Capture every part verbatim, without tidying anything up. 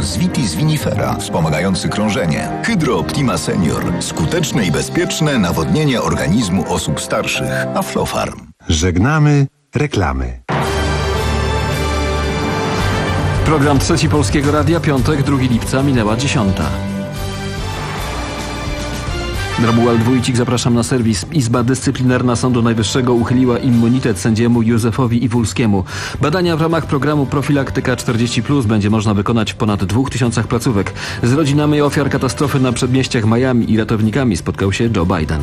z Vitis vinifera, wspomagający krążenie. Hydro Optima Senior, skuteczne i bezpieczne nawodnienie organizmu osób starszych. Aflofarm. Żegnamy reklamy. Program Trzeci Polskiego Radia, piątek, drugiego lipca, minęła dziesiąta. Romuald Wójcik, zapraszam na serwis. Izba Dyscyplinarna Sądu Najwyższego uchyliła immunitet sędziemu Józefowi Iwulskiemu. Badania w ramach programu Profilaktyka czterdzieści plus będzie można wykonać w ponad dwóch tysiącach placówek. Z rodzinami ofiar katastrofy na przedmieściach Miami i ratownikami spotkał się Joe Biden.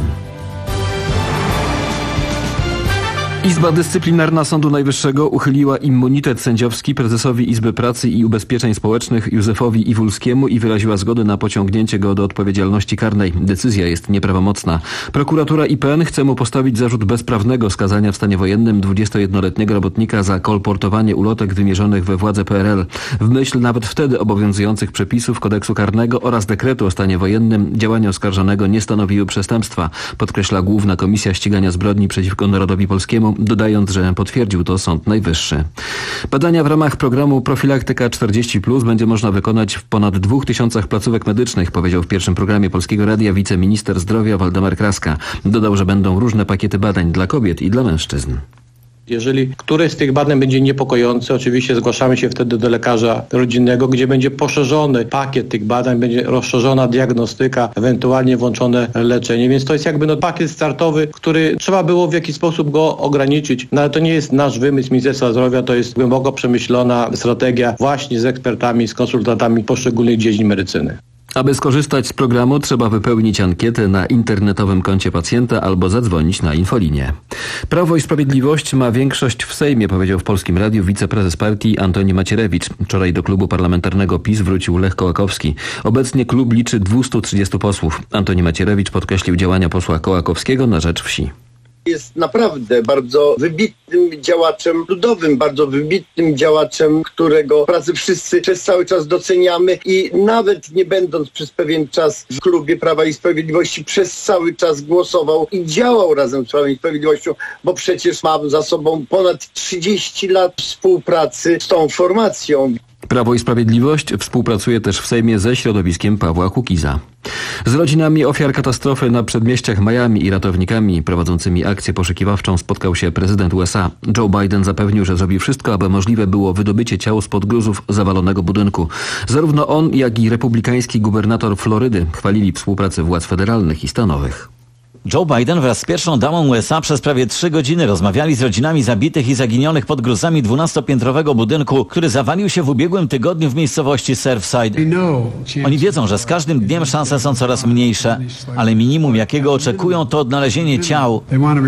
Izba Dyscyplinarna Sądu Najwyższego uchyliła immunitet sędziowski prezesowi Izby Pracy i Ubezpieczeń Społecznych Józefowi Iwulskiemu i wyraziła zgodę na pociągnięcie go do odpowiedzialności karnej. Decyzja jest nieprawomocna. Prokuratura I P N chce mu postawić zarzut bezprawnego skazania w stanie wojennym dwudziestojednoletniego robotnika za kolportowanie ulotek wymierzonych we władze P R L. W myśl nawet wtedy obowiązujących przepisów kodeksu karnego oraz dekretu o stanie wojennym działania oskarżonego nie stanowiły przestępstwa, podkreśla Główna Komisja Ścigania Zbrodni przeciwko Narodowi Polskiemu, dodając, że potwierdził to Sąd Najwyższy. Badania w ramach programu Profilaktyka czterdzieści plus będzie można wykonać w ponad dwóch tysiącach placówek medycznych, powiedział w pierwszym programie Polskiego Radia wiceminister zdrowia Waldemar Kraska. Dodał, że będą różne pakiety badań dla kobiet i dla mężczyzn. Jeżeli któreś z tych badań będzie niepokojące, oczywiście zgłaszamy się wtedy do lekarza rodzinnego, gdzie będzie poszerzony pakiet tych badań, będzie rozszerzona diagnostyka, ewentualnie włączone leczenie. Więc to jest jakby no pakiet startowy, który trzeba było w jakiś sposób go ograniczyć. No ale to nie jest nasz wymysł Ministerstwa Zdrowia, to jest głęboko przemyślona strategia właśnie z ekspertami, z konsultantami poszczególnych dziedzin medycyny. Aby skorzystać z programu, trzeba wypełnić ankietę na internetowym koncie pacjenta albo zadzwonić na infolinię. Prawo i Sprawiedliwość ma większość w Sejmie, powiedział w Polskim Radiu wiceprezes partii Antoni Macierewicz. Wczoraj do klubu parlamentarnego PiS wrócił Lech Kołakowski. Obecnie klub liczy dwieście trzydzieści posłów. Antoni Macierewicz podkreślił działania posła Kołakowskiego na rzecz wsi. Jest naprawdę bardzo wybitnym działaczem ludowym, bardzo wybitnym działaczem, którego pracę wszyscy przez cały czas doceniamy i nawet nie będąc przez pewien czas w klubie Prawa i Sprawiedliwości, przez cały czas głosował i działał razem z Prawem i Sprawiedliwością, bo przecież mam za sobą ponad trzydzieści lat współpracy z tą formacją. Prawo i Sprawiedliwość współpracuje też w Sejmie ze środowiskiem Pawła Kukiza. Z rodzinami ofiar katastrofy na przedmieściach Miami i ratownikami prowadzącymi akcję poszukiwawczą spotkał się prezydent U S A. Joe Biden zapewnił, że zrobi wszystko, aby możliwe było wydobycie ciał spod gruzów zawalonego budynku. Zarówno on, jak i republikański gubernator Florydy chwalili współpracę władz federalnych i stanowych. Joe Biden wraz z pierwszą damą U S A przez prawie trzy godziny rozmawiali z rodzinami zabitych i zaginionych pod gruzami dwunastopiętrowego budynku, który zawalił się w ubiegłym tygodniu w miejscowości Surfside. Oni wiedzą, że z każdym dniem szanse są coraz mniejsze, ale minimum jakiego oczekują to odnalezienie ciał.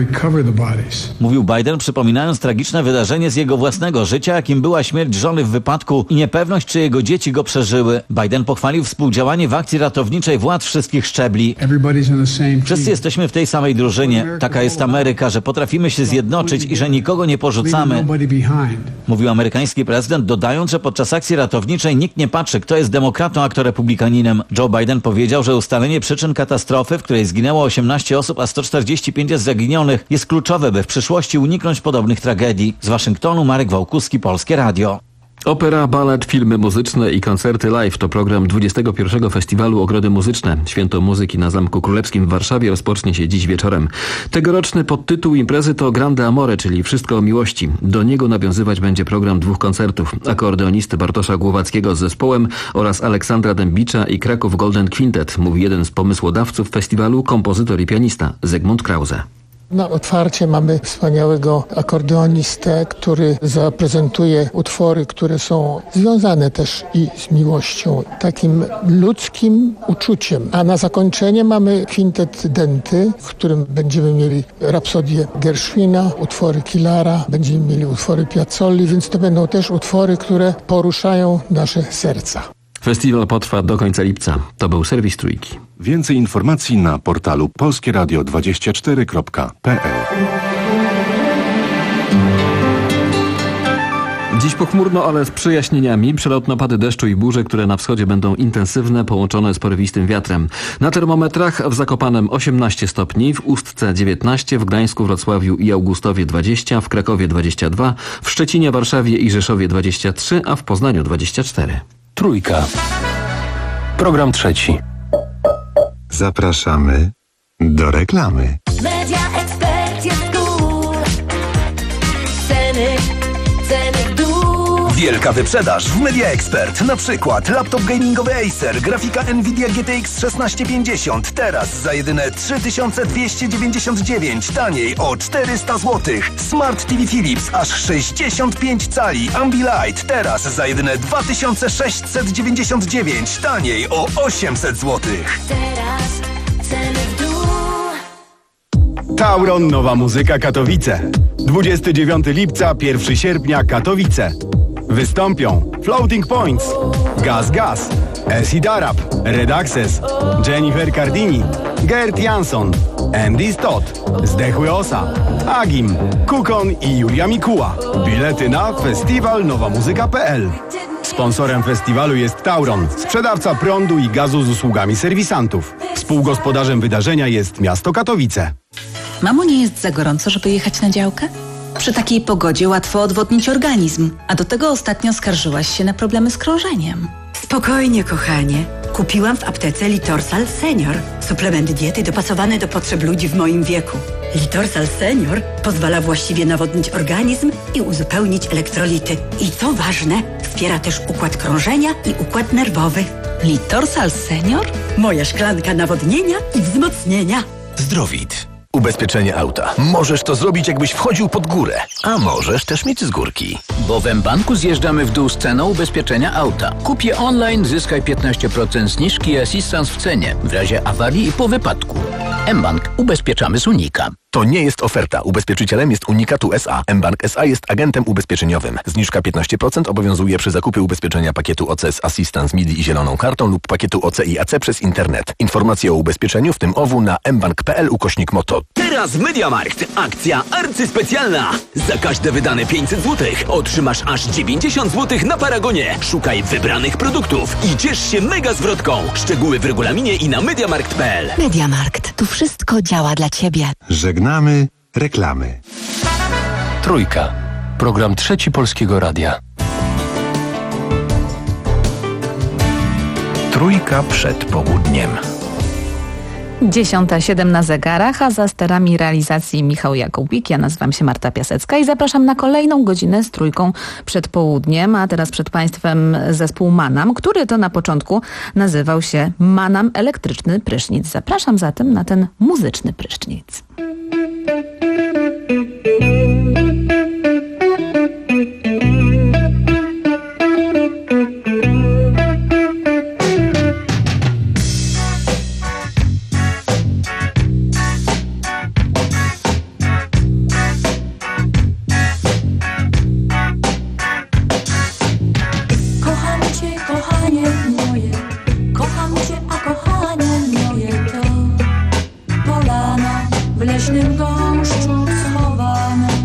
Mówił Biden, przypominając tragiczne wydarzenie z jego własnego życia, jakim była śmierć żony w wypadku i niepewność, czy jego dzieci go przeżyły. Biden pochwalił współdziałanie w akcji ratowniczej władz wszystkich szczebli. Wszyscy jesteśmy w tej samej drużynie. Taka jest Ameryka, że potrafimy się zjednoczyć i że nikogo nie porzucamy. Mówił amerykański prezydent, dodając, że podczas akcji ratowniczej nikt nie patrzy, kto jest demokratą, a kto republikaninem. Joe Biden powiedział, że ustalenie przyczyn katastrofy, w której zginęło osiemnaście osób, a sto czterdzieści pięć jest zaginionych, jest kluczowe, by w przyszłości uniknąć podobnych tragedii. Z Waszyngtonu Marek Wałkuski, Polskie Radio. Opera, balet, filmy muzyczne i koncerty live to program dwudziestego pierwszego Festiwalu Ogrody Muzyczne. Święto Muzyki na Zamku Królewskim w Warszawie rozpocznie się dziś wieczorem. Tegoroczny podtytuł imprezy to Grande Amore, czyli Wszystko o miłości. Do niego nawiązywać będzie program dwóch koncertów. Akordeonisty Bartosza Głowackiego z zespołem oraz Aleksandra Dębicza i Kraków Golden Quintet, mówi jeden z pomysłodawców festiwalu, kompozytor i pianista Zygmunt Krause. Na otwarcie mamy wspaniałego akordeonistę, który zaprezentuje utwory, które są związane też i z miłością, takim ludzkim uczuciem. A na zakończenie mamy kwintet Denty, w którym będziemy mieli rapsodię Gershwina, utwory Kilara, będziemy mieli utwory Piazzolli, więc to będą też utwory, które poruszają nasze serca. Festiwal potrwa do końca lipca. To był serwis Trójki. Więcej informacji na portalu polskie radio dwadzieścia cztery kropka p l. Dziś pochmurno, ale z przejaśnieniami. Przelotne opady deszczu i burze, które na wschodzie będą intensywne, połączone z porywistym wiatrem. Na termometrach w Zakopanem osiemnaście stopni, w Ustce dziewiętnaście, w Gdańsku, Wrocławiu i Augustowie dwadzieścia, w Krakowie dwadzieścia dwa, w Szczecinie, Warszawie i Rzeszowie dwadzieścia trzy, a w Poznaniu dwadzieścia cztery. Trójka. Program trzeci. Zapraszamy do reklamy. Media Expert jest cool. Ceny, ceny w dół. Wielka wyprzedaż w Media Expert. Na przykład laptop gamingowy Acer, grafika Nvidia G T X szesnaście pięćdziesiąt. Teraz za jedyne trzy tysiące dwieście dziewięćdziesiąt dziewięć. Taniej o czterysta złotych. Smart T V Philips aż sześćdziesiąt pięć cali. Ambilight teraz za jedyne dwa tysiące sześćset dziewięćdziesiąt dziewięć. Taniej o osiemset złotych. Teraz ceny w dół. Tauron Nowa Muzyka Katowice. dwudziestego dziewiątego lipca, pierwszego sierpnia Katowice. Wystąpią Floating Points, Gaz Gaz, Acid Arab, Red Access, Jennifer Cardini, Gert Jansson, Andy Stott, Zdechły Osa, Agim, Kukon i Julia Mikuła. Bilety na festiwal nowa muzyka kropka p l. Sponsorem festiwalu jest Tauron, sprzedawca prądu i gazu z usługami serwisantów. Współgospodarzem wydarzenia jest miasto Katowice. Mamo, nie jest za gorąco, żeby jechać na działkę? Przy takiej pogodzie łatwo odwodnić organizm, a do tego ostatnio skarżyłaś się na problemy z krążeniem. Spokojnie, kochanie. Kupiłam w aptece Litorsal Senior. Suplement diety dopasowany do potrzeb ludzi w moim wieku. Litorsal Senior pozwala właściwie nawodnić organizm i uzupełnić elektrolity. I co ważne, wspiera też układ krążenia i układ nerwowy. Litorsal Senior? Moja szklanka nawodnienia i wzmocnienia. Zdrowit. Ubezpieczenie auta. Możesz to zrobić, jakbyś wchodził pod górę, a możesz też mieć z górki. Bo w mBanku zjeżdżamy w dół z ceną ubezpieczenia auta. Kup je online, zyskaj piętnaście procent zniżki i asystans w cenie w razie awarii i po wypadku. mBank. Ubezpieczamy z Unika. To nie jest oferta. Ubezpieczycielem jest Unikatu S A. mBank S A jest agentem ubezpieczeniowym. Zniżka piętnaście procent obowiązuje przy zakupie ubezpieczenia pakietu O C z Assistance M I D I i zieloną kartą lub pakietu O C i A C przez internet. Informacje o ubezpieczeniu, w tym O W, na mbank kropka p l ukośnik moto. Teraz MediaMarkt. Akcja arcyspecjalna. Za każde wydane pięćset złotych otrzymasz aż dziewięćdziesiąt złotych na Paragonie. Szukaj wybranych produktów i ciesz się mega zwrotką. Szczegóły w regulaminie i na mediamarkt kropka p l. MediaMarkt. Tu wszystko działa dla Ciebie. Żegnamy reklamy. Trójka. Program trzeci Polskiego Radia. Trójka przed południem. Dziesiąta siedem na zegarach, a za sterami realizacji Michał Jakubik. Ja nazywam się Marta Piasecka i zapraszam na kolejną godzinę z Trójką przed południem, a teraz przed Państwem zespół Manam, który to na początku nazywał się Manam Elektryczny Prysznic. Zapraszam zatem na ten muzyczny prysznic. W leśnym gąszczu schowane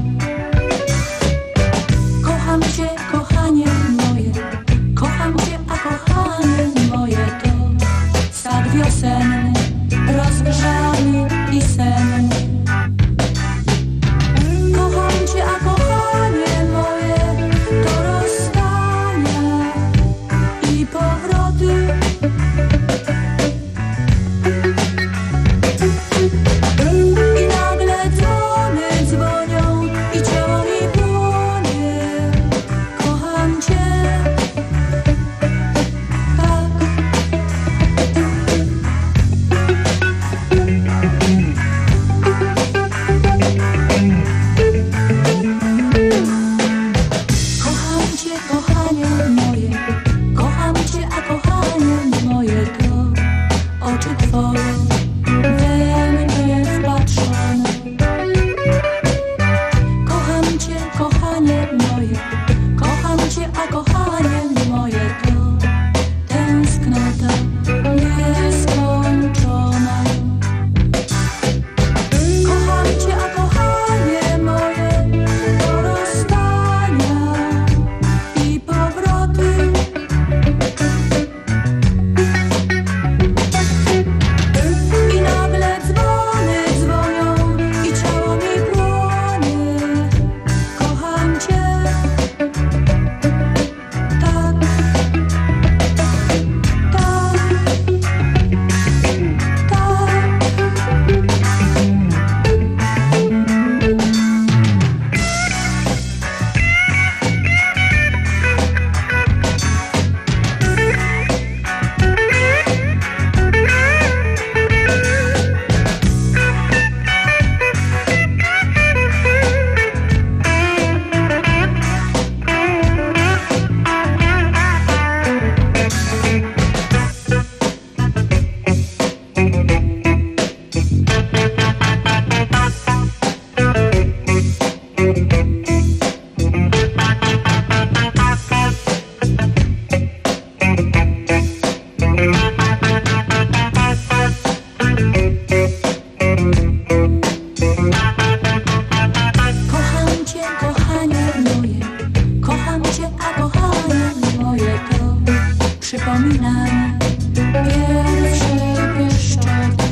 zmiany, pierwszy pieszczot.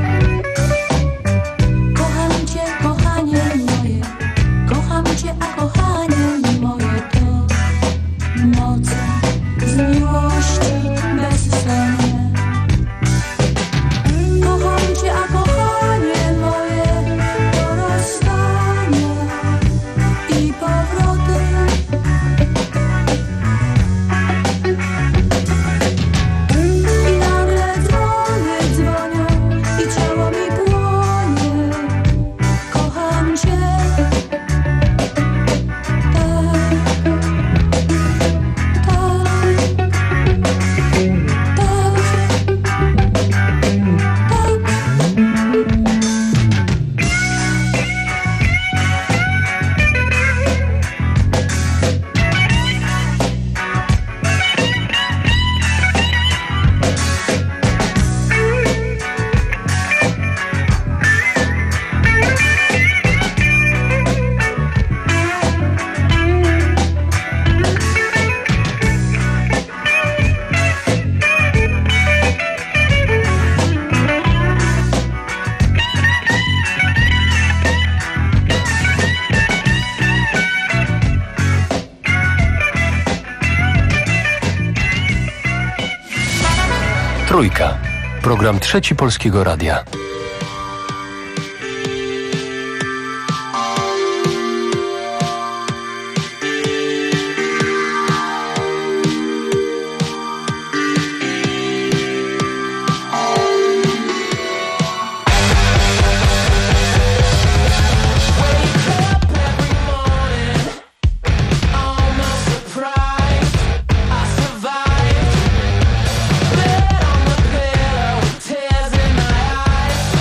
Kocham cię, kochanie moje, kocham cię, a kochanie moje to noce z miłości bezsennie. Kocham cię, a kochanie moje to rozstanie i powroty. I nagle dzwony dzwonią i ciało mi płonie. Kocham cię. Trójka. Program Trzeci Polskiego Radia. Tears in my eyes.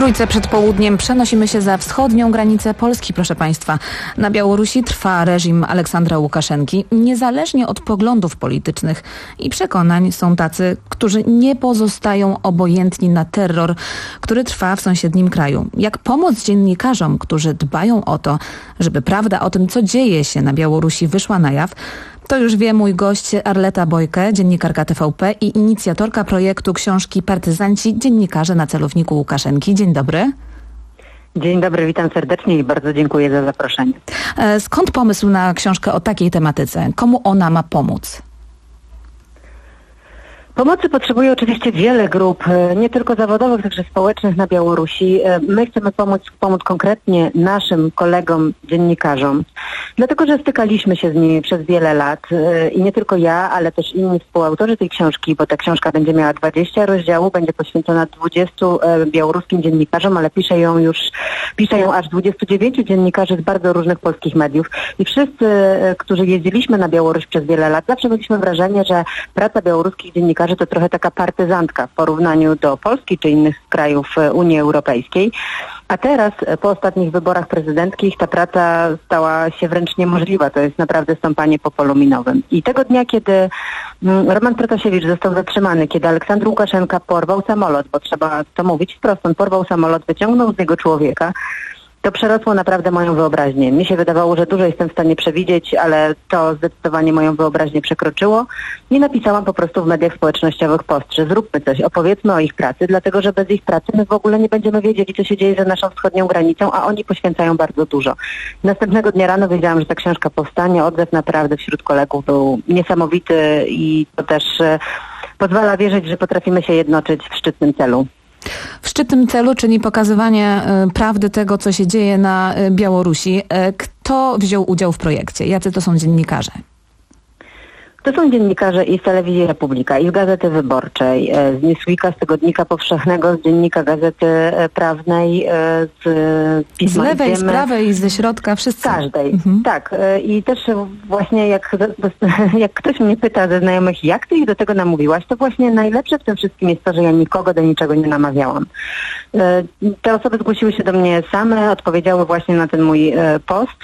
Trójce przed południem przenosimy się za wschodnią granicę Polski, proszę Państwa. Na Białorusi trwa reżim Aleksandra Łukaszenki. Niezależnie od poglądów politycznych i przekonań są tacy, którzy nie pozostają obojętni na terror, który trwa w sąsiednim kraju. Jak pomóc dziennikarzom, którzy dbają o to, żeby prawda o tym, co dzieje się na Białorusi, wyszła na jaw, to już wie mój gość Arleta Bojke, dziennikarka T V P i inicjatorka projektu książki Partyzanci, dziennikarze na celowniku Łukaszenki. Dzień dobry. Dzień dobry, witam serdecznie i bardzo dziękuję za zaproszenie. Skąd pomysł na książkę o takiej tematyce? Komu ona ma pomóc? Pomocy potrzebuje oczywiście wiele grup, nie tylko zawodowych, także społecznych na Białorusi. My chcemy pomóc, pomóc konkretnie naszym kolegom, dziennikarzom, dlatego że stykaliśmy się z nimi przez wiele lat i nie tylko ja, ale też inni współautorzy tej książki, bo ta książka będzie miała dwadzieścia rozdziałów, będzie poświęcona dwudziestu białoruskim dziennikarzom, ale pisze ją już, pisze ją aż dwudziestu dziewięciu dziennikarzy z bardzo różnych polskich mediów. I wszyscy, którzy jeździliśmy na Białoruś przez wiele lat, zawsze mieliśmy wrażenie, że praca białoruskich dziennikarzy że to trochę taka partyzantka w porównaniu do Polski czy innych krajów Unii Europejskiej. A teraz, po ostatnich wyborach prezydenckich, ta praca stała się wręcz niemożliwa. To jest naprawdę stąpanie po polu minowym. I tego dnia, kiedy Roman Protasiewicz został zatrzymany, kiedy Aleksander Łukaszenka porwał samolot, bo trzeba to mówić wprost, on porwał samolot, wyciągnął z niego człowieka, to przerosło naprawdę moją wyobraźnię. Mi się wydawało, że dużo jestem w stanie przewidzieć, ale to zdecydowanie moją wyobraźnię przekroczyło i napisałam po prostu w mediach społecznościowych post, że zróbmy coś, opowiedzmy o ich pracy, dlatego że bez ich pracy my w ogóle nie będziemy wiedzieli, co się dzieje za naszą wschodnią granicą, a oni poświęcają bardzo dużo. Następnego dnia rano wiedziałam, że ta książka powstanie. Odzew naprawdę wśród kolegów był niesamowity i to też pozwala wierzyć, że potrafimy się jednoczyć w szczytnym celu. W szczytnym celu, czyli pokazywanie y, prawdy tego, co się dzieje na y, Białorusi. Y, kto wziął udział w projekcie? Jacy to są dziennikarze? To są dziennikarze i z Telewizji Republika, i z Gazety Wyborczej, z Newsweeka, z Tygodnika Powszechnego, z Dziennika Gazety Prawnej, z Pisma. Z lewej, z prawej, ze środka, wszyscy. Z każdej, mhm. tak. I też właśnie jak, jak ktoś mnie pyta ze znajomych, jak ty ich do tego namówiłaś, to właśnie najlepsze w tym wszystkim jest to, że ja nikogo do niczego nie namawiałam. Te osoby zgłosiły się do mnie same, odpowiedziały właśnie na ten mój post.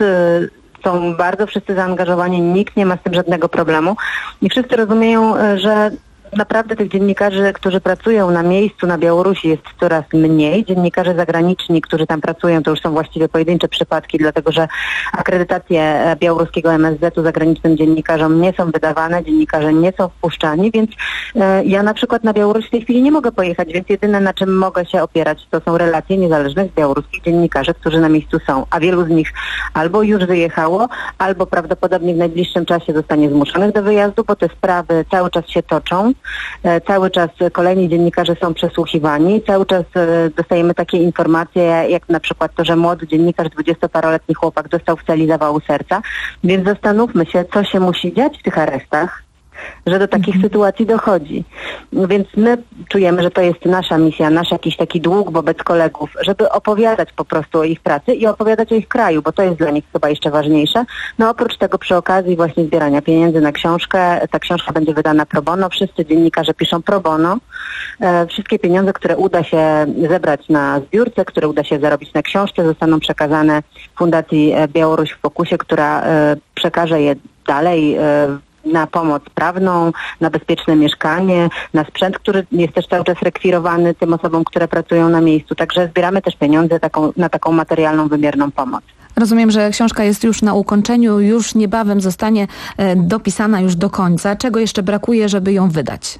Są bardzo wszyscy zaangażowani, nikt nie ma z tym żadnego problemu i wszyscy rozumieją, że naprawdę tych dziennikarzy, którzy pracują na miejscu na Białorusi jest coraz mniej. Dziennikarze zagraniczni, którzy tam pracują, to już są właściwie pojedyncze przypadki, dlatego że akredytacje białoruskiego M S Z-u zagranicznym dziennikarzom nie są wydawane, dziennikarze nie są wpuszczani, więc e, ja na przykład na Białoruś w tej chwili nie mogę pojechać, więc jedyne na czym mogę się opierać to są relacje niezależnych białoruskich dziennikarzy, którzy na miejscu są, a wielu z nich albo już wyjechało, albo prawdopodobnie w najbliższym czasie zostanie zmuszonych do wyjazdu, bo te sprawy cały czas się toczą. Cały czas kolejni dziennikarze są przesłuchiwani, cały czas dostajemy takie informacje, jak na przykład to, że młody dziennikarz, dwudziestoparoletni chłopak dostał w celi zawału serca, więc zastanówmy się, co się musi dziać w tych aresztach, że do takich mhm. sytuacji dochodzi. Więc my czujemy, że to jest nasza misja, nasz jakiś taki dług wobec kolegów, żeby opowiadać po prostu o ich pracy i opowiadać o ich kraju, bo to jest dla nich chyba jeszcze ważniejsze. No oprócz tego przy okazji właśnie zbierania pieniędzy na książkę, ta książka będzie wydana pro bono, wszyscy dziennikarze piszą pro bono. E, wszystkie pieniądze, które uda się zebrać na zbiórce, które uda się zarobić na książce, zostaną przekazane Fundacji Białoruś w Fokusie, która e, przekaże je dalej e, na pomoc prawną, na bezpieczne mieszkanie, na sprzęt, który jest też cały czas rekwirowany tym osobom, które pracują na miejscu. Także zbieramy też pieniądze taką, na taką materialną, wymierną pomoc. Rozumiem, że książka jest już na ukończeniu, już niebawem zostanie e, dopisana już do końca. Czego jeszcze brakuje, żeby ją wydać?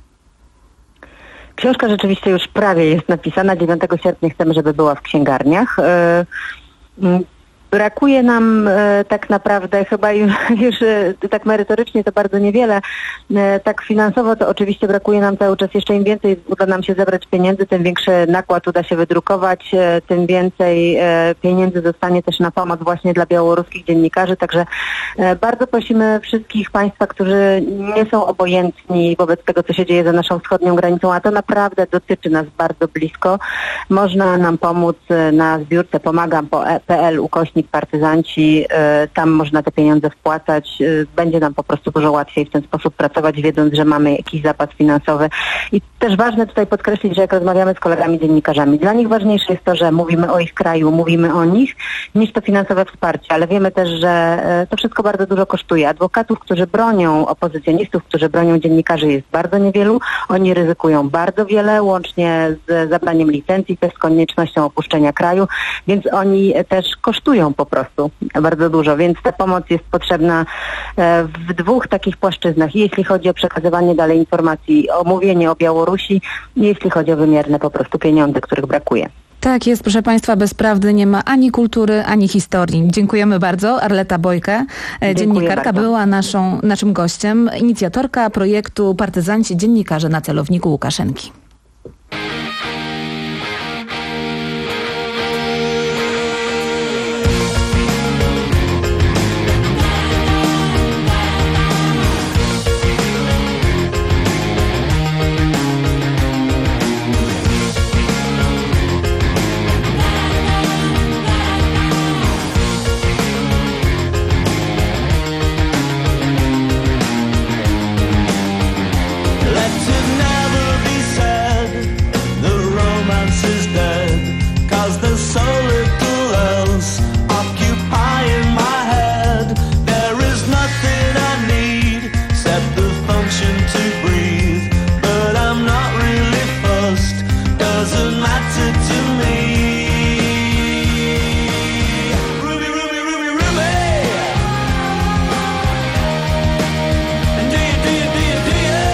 Książka rzeczywiście już prawie jest napisana. dziewiątego sierpnia chcemy, żeby była w księgarniach. E, Brakuje nam e, tak naprawdę chyba już, już e, tak merytorycznie to bardzo niewiele. E, tak finansowo to oczywiście brakuje nam cały czas jeszcze im więcej uda nam się zebrać pieniędzy, tym większy nakład uda się wydrukować, e, tym więcej e, pieniędzy zostanie też na pomoc właśnie dla białoruskich dziennikarzy. Także e, bardzo prosimy wszystkich Państwa, którzy nie są obojętni wobec tego, co się dzieje za naszą wschodnią granicą, a to naprawdę dotyczy nas bardzo blisko. Można nam pomóc na zbiórce pomagam po p l ukośnik rzecznik, partyzanci, e, tam można te pieniądze wpłacać. E, będzie nam po prostu dużo łatwiej w ten sposób pracować, wiedząc, że mamy jakiś zapas finansowy. I też ważne tutaj podkreślić, że jak rozmawiamy z kolegami dziennikarzami, dla nich ważniejsze jest to, że mówimy o ich kraju, mówimy o nich, niż to finansowe wsparcie, ale wiemy też, że e, to wszystko bardzo dużo kosztuje. Adwokatów, którzy bronią opozycjonistów, którzy bronią dziennikarzy jest bardzo niewielu. Oni ryzykują bardzo wiele, łącznie z zabraniem licencji, też z koniecznością opuszczenia kraju, więc oni też kosztują po prostu bardzo dużo, więc ta pomoc jest potrzebna e, w dwóch takich płaszczyznach. Jeśli chodzi o przekazywanie dalej informacji, o mówienie o Białorusi, jeśli chodzi o wymierne po prostu pieniądze, których brakuje. Tak jest, proszę Państwa, bez prawdy nie ma ani kultury, ani historii. Dziękujemy bardzo. Arleta Bojkę, Dziękuję dziennikarka, bardzo. była naszą, naszym gościem, inicjatorka projektu Partyzanci Dziennikarze na celowniku Łukaszenki. Let it never be said the romance is dead, 'cause there's so little else occupying my head. There is nothing I need except the function to breathe, but I'm not really fussed, doesn't matter to me. Ruby, Ruby, Ruby, Ruby. And do you, do you, do you, do you?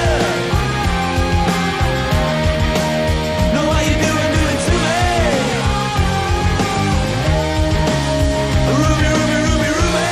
Know what you doing, doing to me? Ruby, Ruby, Ruby, Ruby.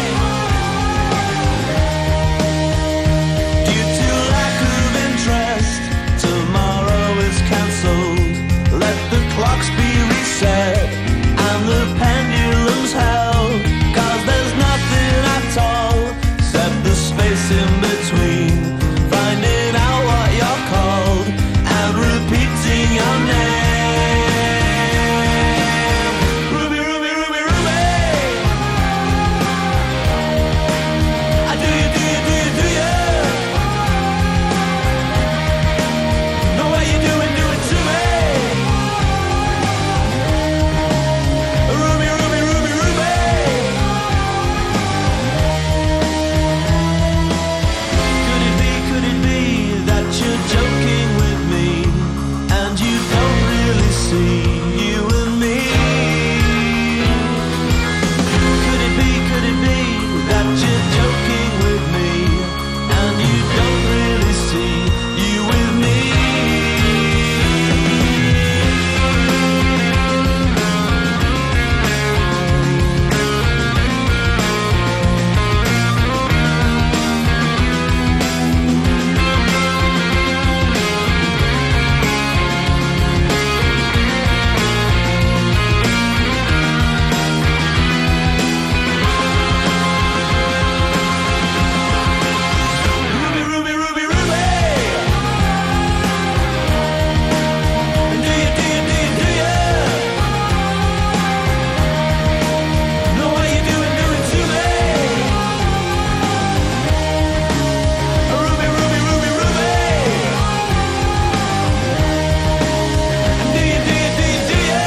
Due to lack of interest, tomorrow is cancelled. Let the clocks be reset and the pendulums held, 'cause there's nothing at all except the space in between, finding out what you're called and repeating your name. Ruby, Ruby, Ruby, Ruby. I do you, do you, do you, do you? Know what you doing, doing to me? Ruby, Ruby, Ruby, Ruby. Could it be, could it be that you're joking with me and you don't really see you and me? Could it be, could it be that you're joking with me and you don't really see you with me? Ruby, Ruby, Ruby, Ruby. And do you, do you, do you, do you? Know what you doing, doing to me? Ruby, Ruby, Ruby, Ruby. And do you, do you, do you, do you?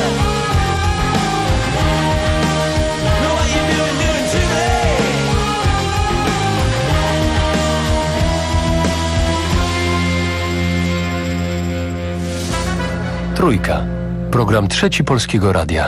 Know what you doing, doing to me? Trójka. Program Trzeci Polskiego Radia.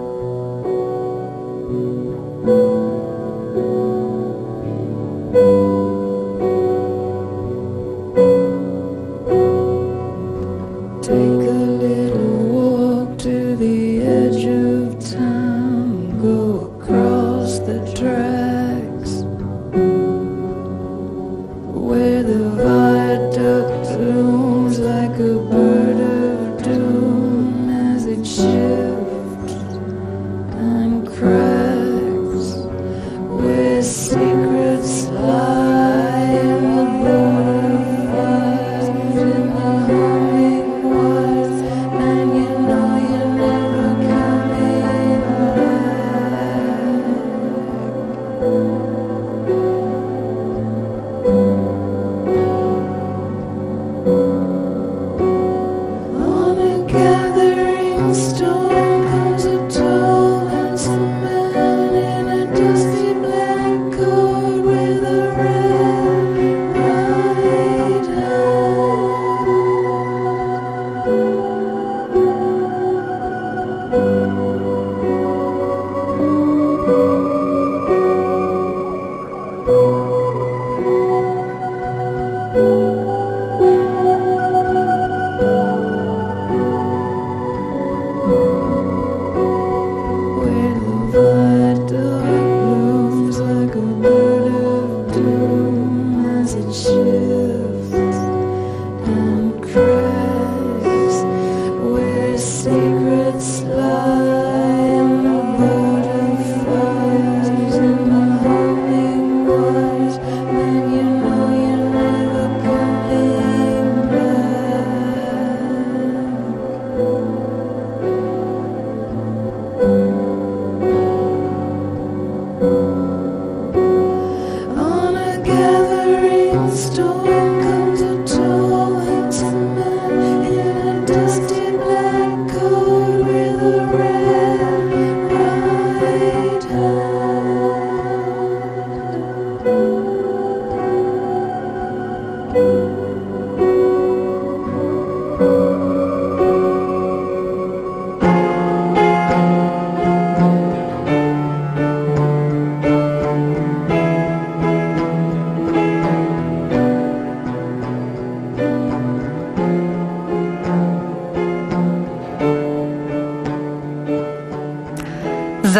Take a little walk to the edge of town, go across the tracks where the viaduct looms like a bird of doom as it shifts and cracks, where secrets lie in the butterflies, in the humming wires, and you know you're never coming back.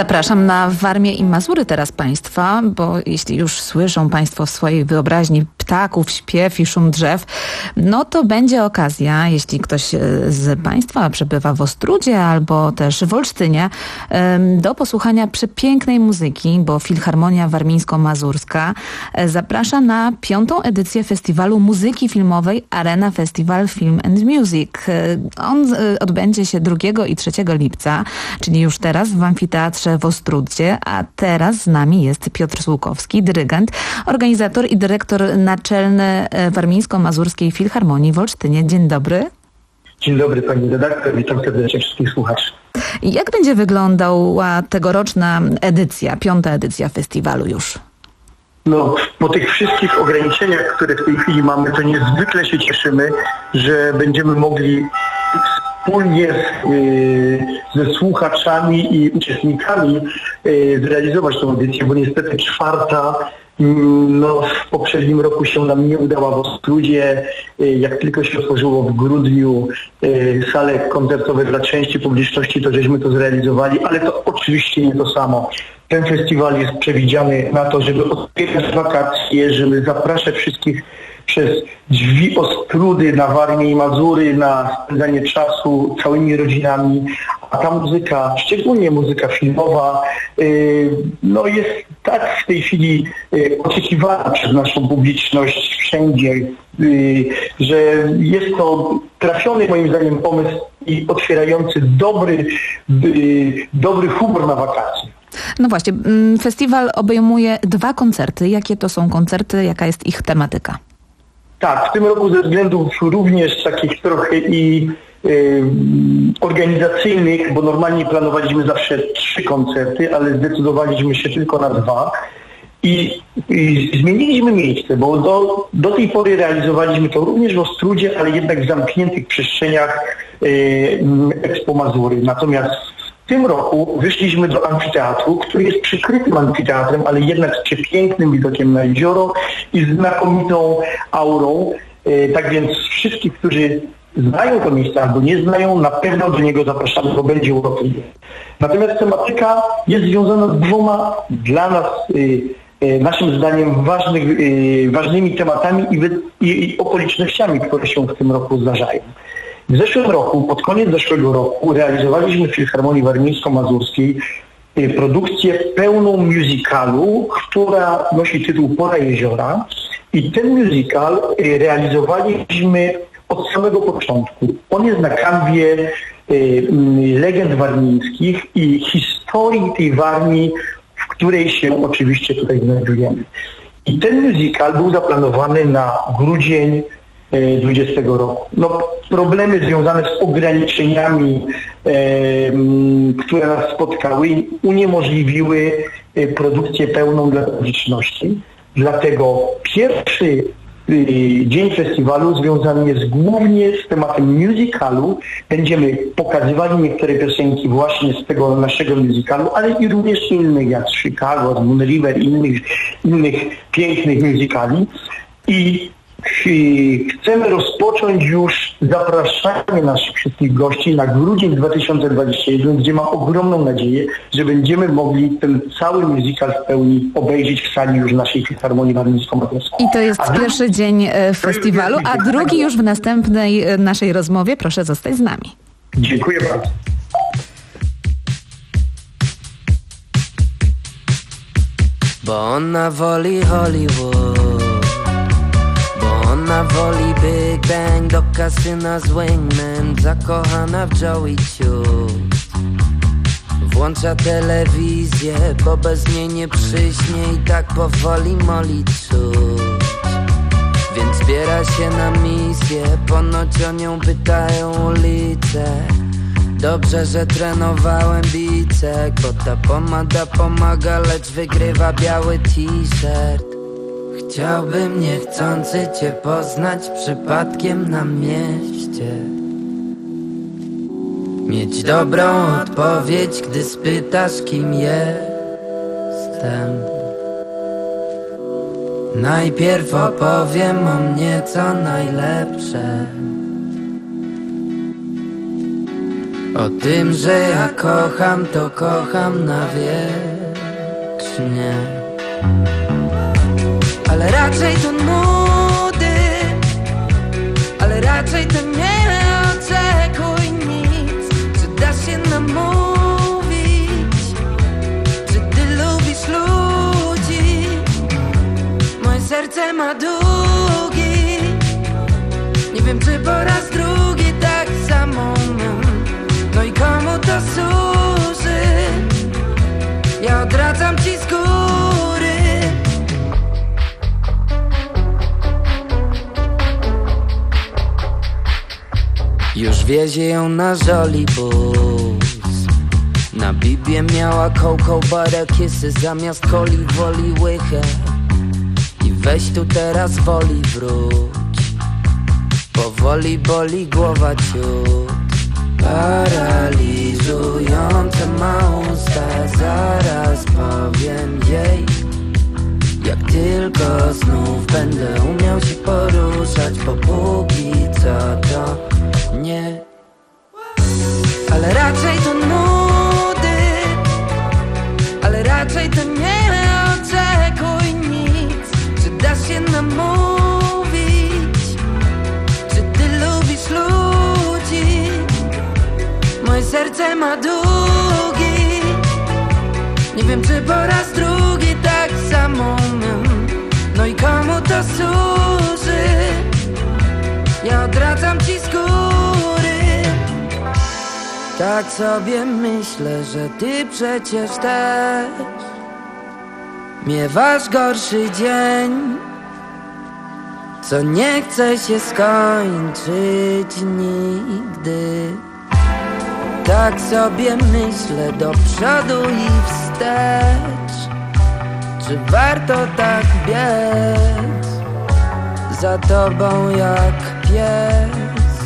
Zapraszam na Warmię i Mazury teraz Państwa, bo jeśli już słyszą Państwo w swojej wyobraźni ptaków, śpiew i szum drzew, no to będzie okazja, jeśli ktoś z Państwa przebywa w Ostródzie albo też w Olsztynie, do posłuchania przepięknej muzyki, bo Filharmonia Warmińsko-Mazurska zaprasza na piątą edycję Festiwalu Muzyki Filmowej Arena Festival Film and Music. On odbędzie się drugiego i trzeciego lipca, czyli już teraz w Amfiteatrze w Ostródzie, a teraz z nami jest Piotr Słukowski, dyrygent, organizator i dyrektor naczelny Warmińsko-Mazurskiej Filharmonii w Olsztynie. Dzień dobry. Dzień dobry pani redaktor, witam serdecznie wszystkich słuchaczy. Jak będzie wyglądała tegoroczna edycja, piąta edycja festiwalu już? No, po tych wszystkich ograniczeniach, które w tej chwili mamy, to niezwykle się cieszymy, że będziemy mogli wspólnie z, yy, ze słuchaczami i uczestnikami yy, zrealizować tę edycję, bo niestety czwarta no, w poprzednim roku się nam nie udała w Ostródzie. Jak tylko się otworzyło w grudniu sale koncertowe dla części publiczności, to żeśmy to zrealizowali, ale to oczywiście nie to samo. Ten festiwal jest przewidziany na to, żeby otwierać wakacje, żeby zapraszać wszystkich przez drzwi Ostródy na Warmię i Mazury, na spędzanie czasu całymi rodzinami, a ta muzyka, szczególnie muzyka filmowa, yy, no jest tak w tej chwili yy, oczekiwana przez naszą publiczność wszędzie, yy, że jest to trafiony moim zdaniem pomysł i otwierający dobry, yy, dobry humor na wakacje. No właśnie, festiwal obejmuje dwa koncerty. Jakie to są koncerty, jaka jest ich tematyka? Tak, w tym roku ze względów również takich trochę i y, organizacyjnych, bo normalnie planowaliśmy zawsze trzy koncerty, ale zdecydowaliśmy się tylko na dwa. I, i zmieniliśmy miejsce, bo do, do tej pory realizowaliśmy to również w Ostródzie, ale jednak w zamkniętych przestrzeniach y, Expo Mazury. Natomiast w tym roku wyszliśmy do amfiteatru, który jest przykrytym amfiteatrem, ale jednak z przepięknym widokiem na jezioro i znakomitą aurą. Tak więc wszystkich, którzy znają to miejsce albo nie znają, na pewno do niego zapraszamy, bo będzie urokliwie. Natomiast tematyka jest związana z dwoma dla nas, naszym zdaniem, ważnych, ważnymi tematami i, i, i okolicznościami, które się w tym roku zdarzają. W zeszłym roku, pod koniec zeszłego roku realizowaliśmy w Filharmonii Warmińsko-Mazurskiej produkcję pełną musicalu, która nosi tytuł Pora jeziora i ten musical realizowaliśmy od samego początku. On jest na kanwie legend warmińskich i historii tej Warmii, w której się oczywiście tutaj znajdujemy. I ten musical był zaplanowany na grudzień dwudziestego roku. No, problemy związane z ograniczeniami, e, które nas spotkały, uniemożliwiły produkcję pełną dla publiczności. Dlatego pierwszy y, dzień festiwalu związany jest głównie z tematem musicalu. Będziemy pokazywali niektóre piosenki właśnie z tego naszego musicalu, ale i również innych, jak Chicago, Moon River, innych, innych pięknych musicali. I chcemy rozpocząć już zapraszanie naszych wszystkich gości na grudzień dwa tysiące dwudziesty pierwszy, gdzie mam ogromną nadzieję, że będziemy mogli ten cały musical w pełni obejrzeć w sali już naszej Filharmonii Warmińsko-Mazurskiej. I to jest a pierwszy drugi, dzień festiwalu, a drugi już w następnej naszej rozmowie. Proszę zostać z nami. Dziękuję bardzo. Bo ona woli Hollywood, ona woli Big Bang do kasyna z Wingman, zakochana w Joey Ciu. Włącza telewizję, bo bez niej nie przyśnie i tak powoli Molly czuć. Więc zbiera się na misję, ponoć o nią pytają ulice. Dobrze, że trenowałem bicek, bo ta pomada pomaga, lecz wygrywa biały t-shirt. Chciałbym niechcący cię poznać przypadkiem na mieście. Mieć dobrą odpowiedź, gdy spytasz, kim jestem. Najpierw opowiem o mnie co najlepsze. O tym, że ja kocham, to kocham na wiecznie. Ale raczej to nudy, ale raczej to nie oczekuj nic. Czy dasz się namówić? Czy ty lubisz ludzi? Moje serce ma długi. Nie wiem, czy po raz drugi tak samo. No i komu to służy? Ja odradzam ci z góry. Już wiezie ją na żolibus. Na bibie miała cocoa butter kissy zamiast coli woli łychę. I weź tu teraz woli wróć. Powoli boli głowa ciut. Paraliżujące ma usta. Zaraz powiem jej. Jak tylko znów będę umiał się poruszać. Bo póki co to nie. Ale raczej to nudy, ale raczej to nie oczekuj nic. Czy dasz się namówić? Czy ty lubisz ludzi? Moje serce ma długi. Nie wiem, czy po raz drugi tak samo. No i komu to służy? Ja odradzam ci z góry. Tak sobie myślę, że ty przecież też miewasz gorszy dzień, co nie chce się skończyć nigdy. Tak sobie myślę do przodu i wstecz. Czy warto tak biec za tobą jak pies?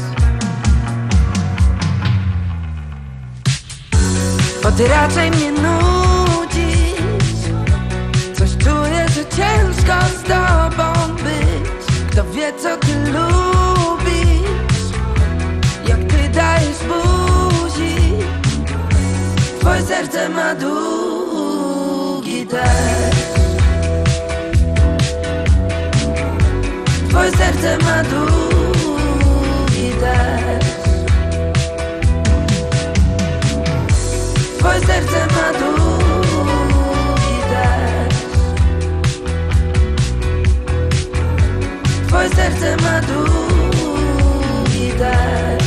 Bo ty raczej mnie nudzisz. Coś czuję, że ciężko z tobą być. Kto wie, co ty lubisz, jak ty dajesz buzi. Twoje serce ma długi też. Twoje serce ma długi też. Twoje serce ma długi też. Twoje serce ma długi też.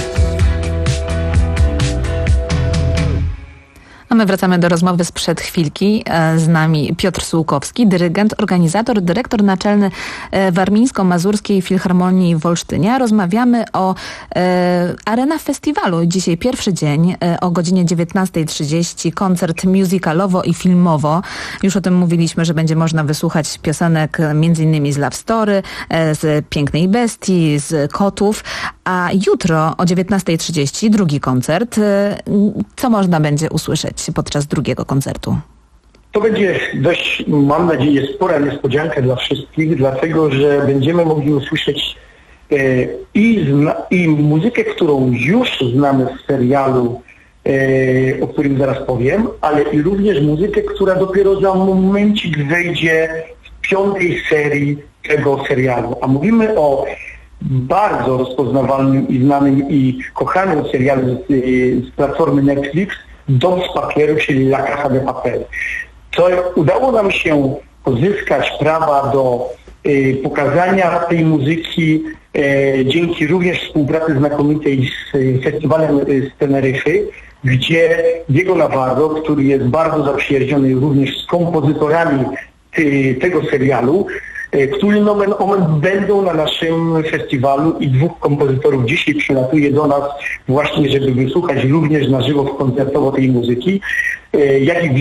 A my wracamy do rozmowy sprzed chwilki. Z nami Piotr Sułkowski, dyrygent, organizator, dyrektor naczelny Warmińsko-Mazurskiej Filharmonii w Olsztynie. Rozmawiamy o e, Arena Festiwalu. Dzisiaj pierwszy dzień e, o godzinie dziewiętnasta trzydzieści. Koncert musicalowo i filmowo. Już o tym mówiliśmy, że będzie można wysłuchać piosenek między innymi z Love Story, e, z Pięknej Bestii, z Kotów. A jutro o dziewiętnasta trzydzieści drugi koncert. E, co można będzie usłyszeć podczas drugiego koncertu? To będzie dość, mam nadzieję, spora niespodzianka dla wszystkich, dlatego że będziemy mogli usłyszeć e, i, zna, i muzykę, którą już znamy z serialu, e, o którym zaraz powiem, ale i również muzykę, która dopiero za momencik wejdzie w piątej serii tego serialu. A mówimy o bardzo rozpoznawalnym i znanym i kochanym serialu z, z platformy Netflix, Dom z papieru, czyli La Casa de Papel. To udało nam się pozyskać prawa do y, pokazania tej muzyki y, dzięki również współpracy znakomitej z y, festiwalem y, z Teneryfy, gdzie Diego Navarro, który jest bardzo zaprzyjaźniony również z kompozytorami ty, tego serialu, y, który nomen omen będą na naszym festiwalu i dwóch kompozytorów dzisiaj przylatuje do nas właśnie, żeby wysłuchać również na żywo koncertowo tej muzyki, y, jak i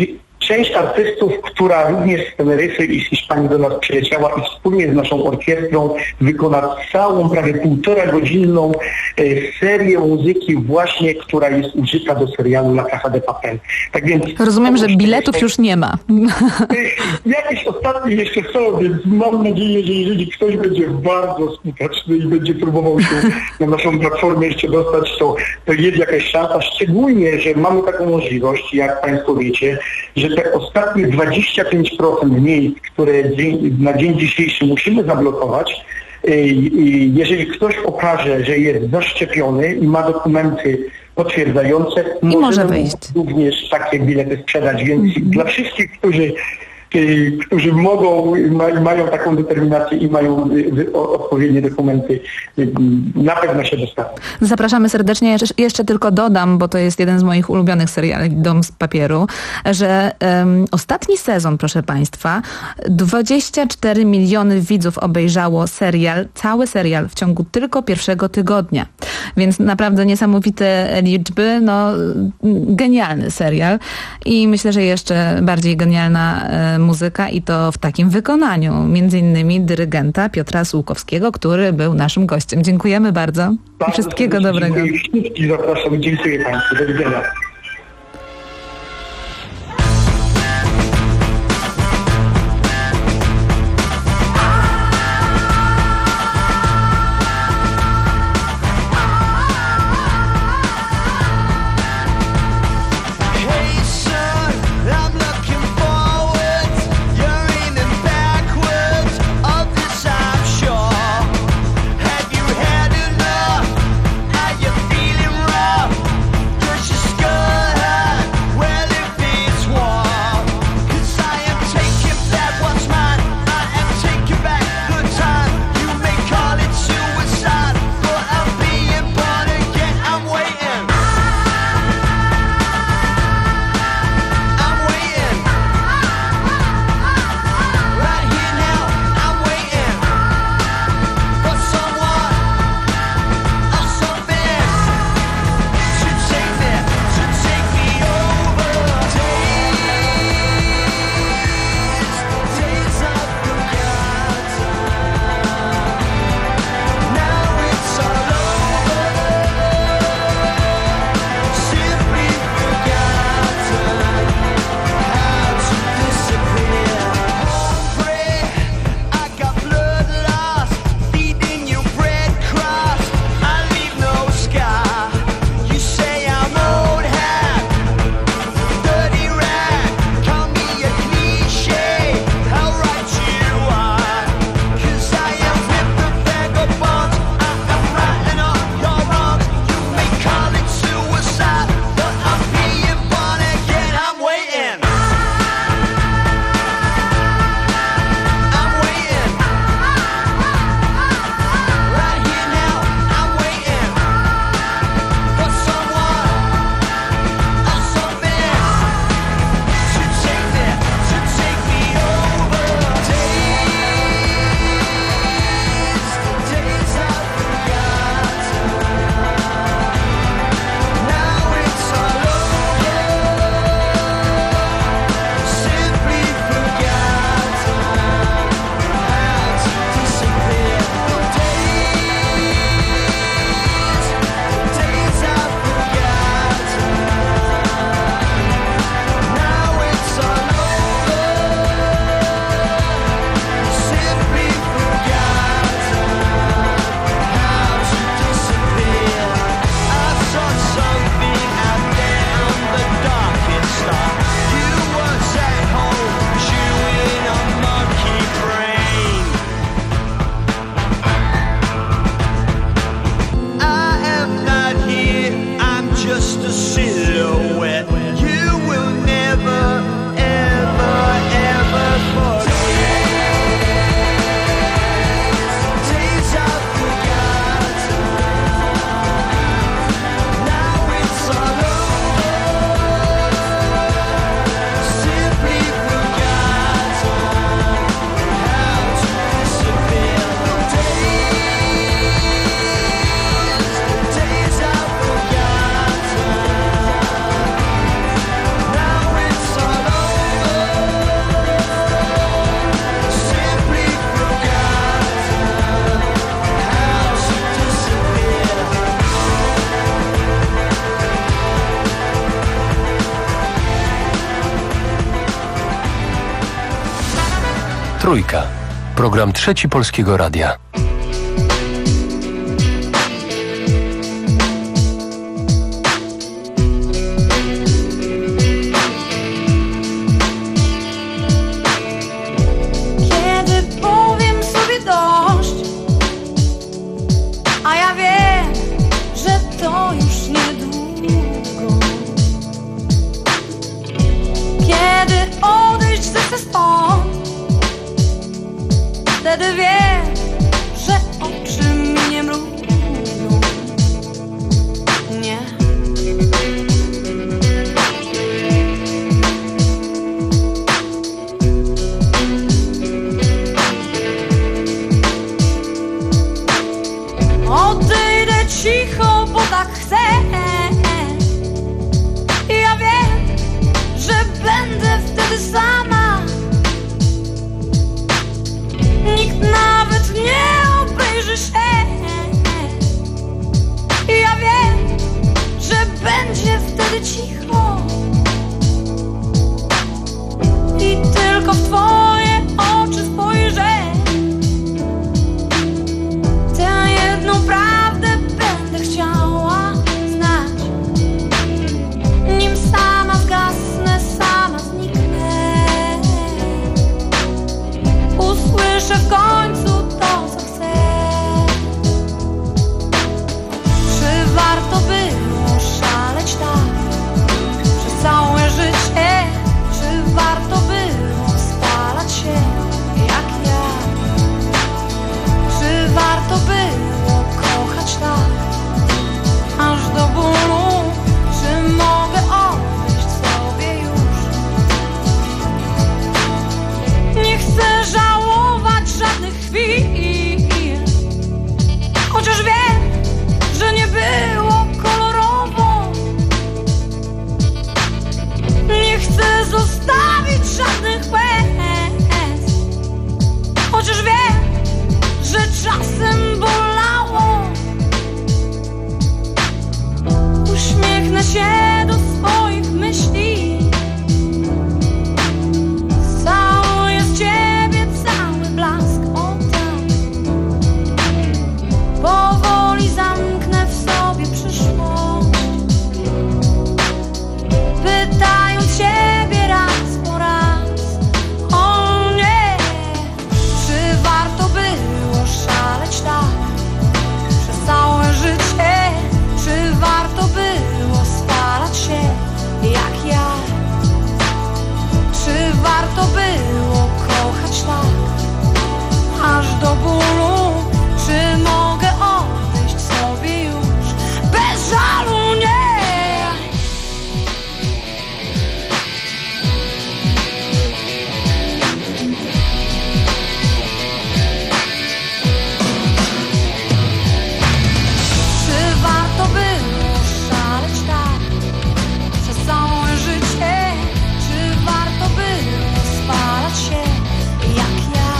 część artystów, która również z Teneryfy i z Hiszpanii do nas przyleciała i wspólnie z naszą orkiestrą wykona całą, prawie półtora godzinną e, serię muzyki właśnie, która jest użyta do serialu La Casa de Papel. Tak więc... Rozumiem, że biletów już nie ma. Jakieś ostatnie jeszcze są, więc mam nadzieję, że jeżeli ktoś będzie bardzo skuteczny i będzie próbował się na naszą platformę jeszcze dostać, to, to jest jakaś szansa, szczególnie, że mamy taką możliwość, jak Państwo wiecie, że te ostatnie dwadzieścia pięć procent miejsc, które dzień, na dzień dzisiejszy musimy zablokować, jeżeli ktoś okaże, że jest zaszczepiony i ma dokumenty potwierdzające, I może wyjść. Również takie bilety sprzedać, więc mm-hmm. dla wszystkich, którzy którzy mogą, ma, mają taką determinację i mają y, o, odpowiednie dokumenty, y, na pewno się dostaną. Zapraszamy serdecznie. Jeszcze, jeszcze tylko dodam, bo to jest jeden z moich ulubionych seriali Dom z papieru, że um, ostatni sezon, proszę Państwa, dwadzieścia cztery miliony widzów obejrzało serial, cały serial w ciągu tylko pierwszego tygodnia. Więc naprawdę niesamowite liczby, no genialny serial i myślę, że jeszcze bardziej genialna um, muzyka i to w takim wykonaniu, między innymi dyrygenta Piotra Sułkowskiego, który był naszym gościem. Dziękujemy bardzo. bardzo Wszystkiego dobrego. Dziękuję. Wszystkich zapraszam. Dziękuję Państwu. Do widzenia. Sky Trójka. Program Trzeci Polskiego Radia. Kiedy powiem sobie dość, a ja wiem, że to już niedługo. Kiedy odejść zechcę stąd, wtedy wiem, że oczy mi nie mrują. Nie. Odejdę cicho, bo tak chcę. I ja wiem, że będę wtedy sama. Nikt nawet nie obejrzy się. I ja wiem, że będzie wtedy cicho. I tylko w twoje oczy spojrzę. Tę jedną prawdę będę chciała znać. Nim sama zgasnę, sama zniknę. Usłyszę w końcu to, co chcę. Czy warto było szaleć tak przez całe życie? Czy warto było spalać się jak ja? Czy warto było kochać tak aż do bólu? Czy mogę odejść sobie już? Nie chcę żałować żadnych chwil, chociaż wiem, że nie było kolorowo. Nie chcę zostawić żadnych łez, chociaż wiem, że czasem bolało. Uśmiechnę się do swoich myśli. Całuję z ciebie cały blask, o tak. Powoli zamknę w sobie przyszłość, pytając ciebie raz po raz. O nie, czy warto było szaleć tak przez całe życie? Czy warto było spalać się jak ja? Czy warto było kochać tak aż do bólu? Czy mogę odejść sobie już bez żalu? Nie. Czy warto było szaleć tak przez całe życie? Czy warto było spalać się jak ja?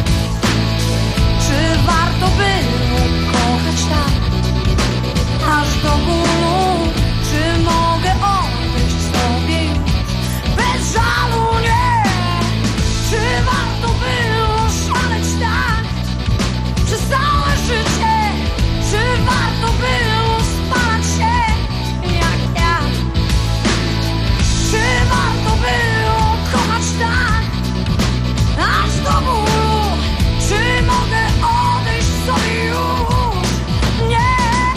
Czy warto było kochać tak aż do bólu? Czy mogę odejść sobie już bez żalu? Nie. Czy warto było szaleć tak przez całe życie? Czy warto było spalać się jak ja? Czy warto było kochać tak aż do bólu? Czy mogę odejść sobie już? Nie.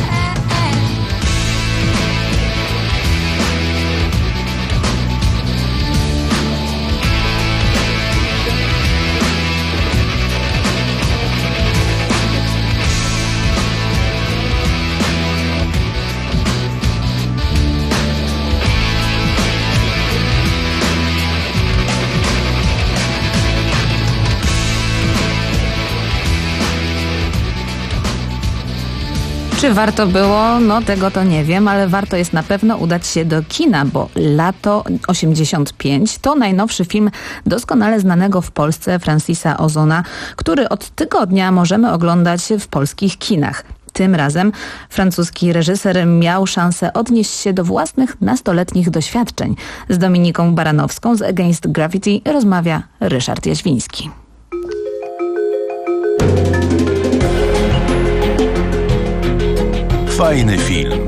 Czy warto było? No tego to nie wiem, ale warto jest na pewno udać się do kina, bo Lato osiemdziesiąt pięć to najnowszy film doskonale znanego w Polsce Francisa Ozona, który od tygodnia możemy oglądać w polskich kinach. Tym razem francuski reżyser miał szansę odnieść się do własnych nastoletnich doświadczeń. Z Dominiką Baranowską z Against Gravity rozmawia Ryszard Jaźwiński. fajny film.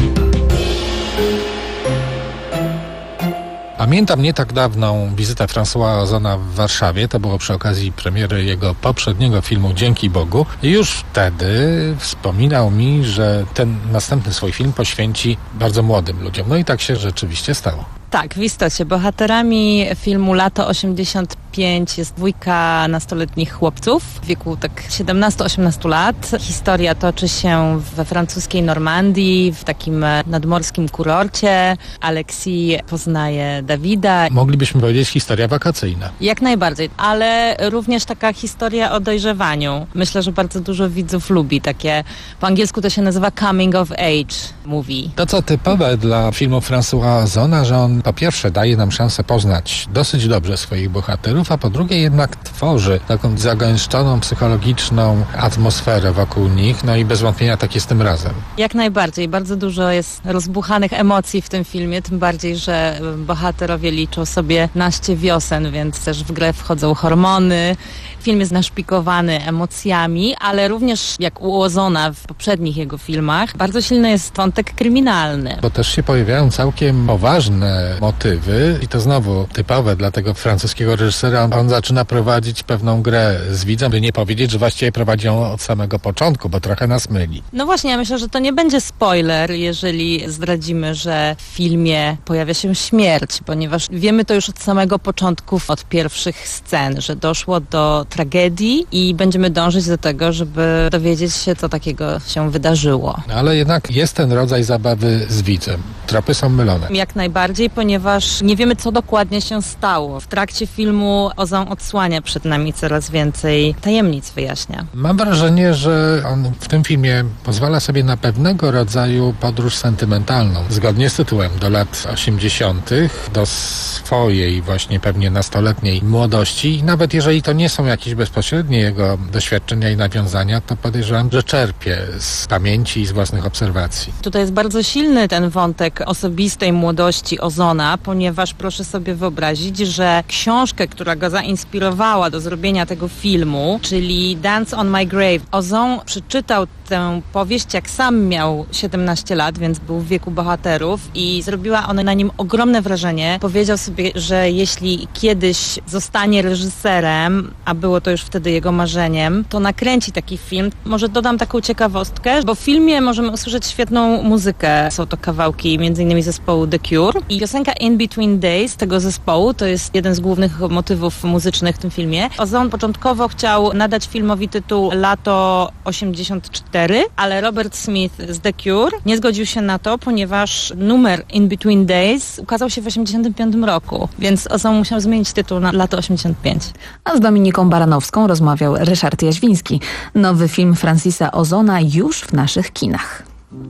Pamiętam nie tak dawną wizytę Françoisa Ozona w Warszawie. To było przy okazji premiery jego poprzedniego filmu Dzięki Bogu. I już wtedy wspominał mi, że ten następny swój film poświęci bardzo młodym ludziom. No i tak się rzeczywiście stało. Tak, w istocie. Bohaterami filmu Lato osiemdziesiąt pięć jest dwójka nastoletnich chłopców w wieku tak siedemnaście osiemnaście lat. Historia toczy się we francuskiej Normandii, w takim nadmorskim kurorcie. Alexis poznaje Dawida. Moglibyśmy powiedzieć historia wakacyjna. Jak najbardziej, ale również taka historia o dojrzewaniu. Myślę, że bardzo dużo widzów lubi takie, po angielsku to się nazywa coming of age movie. To co typowe dla filmu Françoisa Ozona, że on po pierwsze daje nam szansę poznać dosyć dobrze swoich bohaterów, a po drugie jednak tworzy taką zagęszczoną, psychologiczną atmosferę wokół nich, no i bez wątpienia tak jest tym razem. Jak najbardziej. Bardzo dużo jest rozbuchanych emocji w tym filmie, tym bardziej, że bohaterowie liczą sobie naście wiosen, więc też w grę wchodzą hormony. Film jest naszpikowany emocjami, ale również jak u Ozona w poprzednich jego filmach, bardzo silny jest wątek kryminalny. Bo też się pojawiają całkiem poważne motywy i to znowu typowe dla tego francuskiego reżysera. On zaczyna prowadzić pewną grę z widzem, by nie powiedzieć, że właściwie prowadzi ją od samego początku, bo trochę nas myli. No właśnie, ja myślę, że to nie będzie spoiler, jeżeli zdradzimy, że w filmie pojawia się śmierć, ponieważ wiemy to już od samego początku, od pierwszych scen, że doszło do tragedii i będziemy dążyć do tego, żeby dowiedzieć się, co takiego się wydarzyło. Ale jednak jest ten rodzaj zabawy z widzem. Tropy są mylone. Jak najbardziej, ponieważ nie wiemy, co dokładnie się stało. W trakcie filmu Ozon odsłania przed nami coraz więcej tajemnic, wyjaśnia. Mam wrażenie, że on w tym filmie pozwala sobie na pewnego rodzaju podróż sentymentalną. Zgodnie z tytułem do lat osiemdziesiątych, do swojej właśnie pewnie nastoletniej młodości. I nawet jeżeli to nie są jakieś bezpośrednie jego doświadczenia i nawiązania, to podejrzewam, że czerpie z pamięci i z własnych obserwacji. Tutaj jest bardzo silny ten wątek osobistej młodości Ozona, ponieważ proszę sobie wyobrazić, że książkę, która go zainspirowała do zrobienia tego filmu, czyli Dance on My Grave, Ozon przeczytał tę powieść, jak sam miał siedemnaście lat, więc był w wieku bohaterów i zrobiła ona na nim ogromne wrażenie. Powiedział sobie, że jeśli kiedyś zostanie reżyserem, a było to już wtedy jego marzeniem, to nakręci taki film. Może dodam taką ciekawostkę, bo w filmie możemy usłyszeć świetną muzykę. Są to kawałki między innymi zespołu The Cure i piosenka In Between Days tego zespołu, to jest jeden z głównych motywów muzycznych w tym filmie. Ozon początkowo chciał nadać filmowi tytuł Lato osiemdziesiąt cztery, ale Robert Smith z The Cure nie zgodził się na to, ponieważ numer In Between Days ukazał się w osiemdziesiątym piątym roku, więc Ozon musiał zmienić tytuł na Lato osiemdziesiąt pięć. A z Dominiką Baranowską rozmawiał Ryszard Jaźwiński. Nowy film Francisa Ozona już w naszych kinach.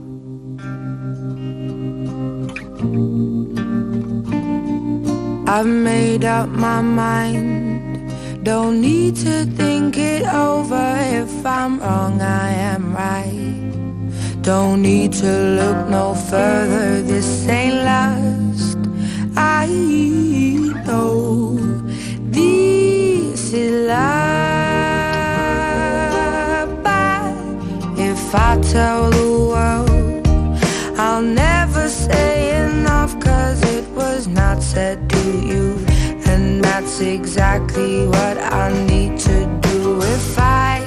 I've made up my mind. Don't need to think it over. If I'm wrong, I am right. Don't need to look no further. This ain't last. I know this is love. But if I tell the world, I'll never say enough, 'cause it was not said to you. And that's exactly what I need to do if I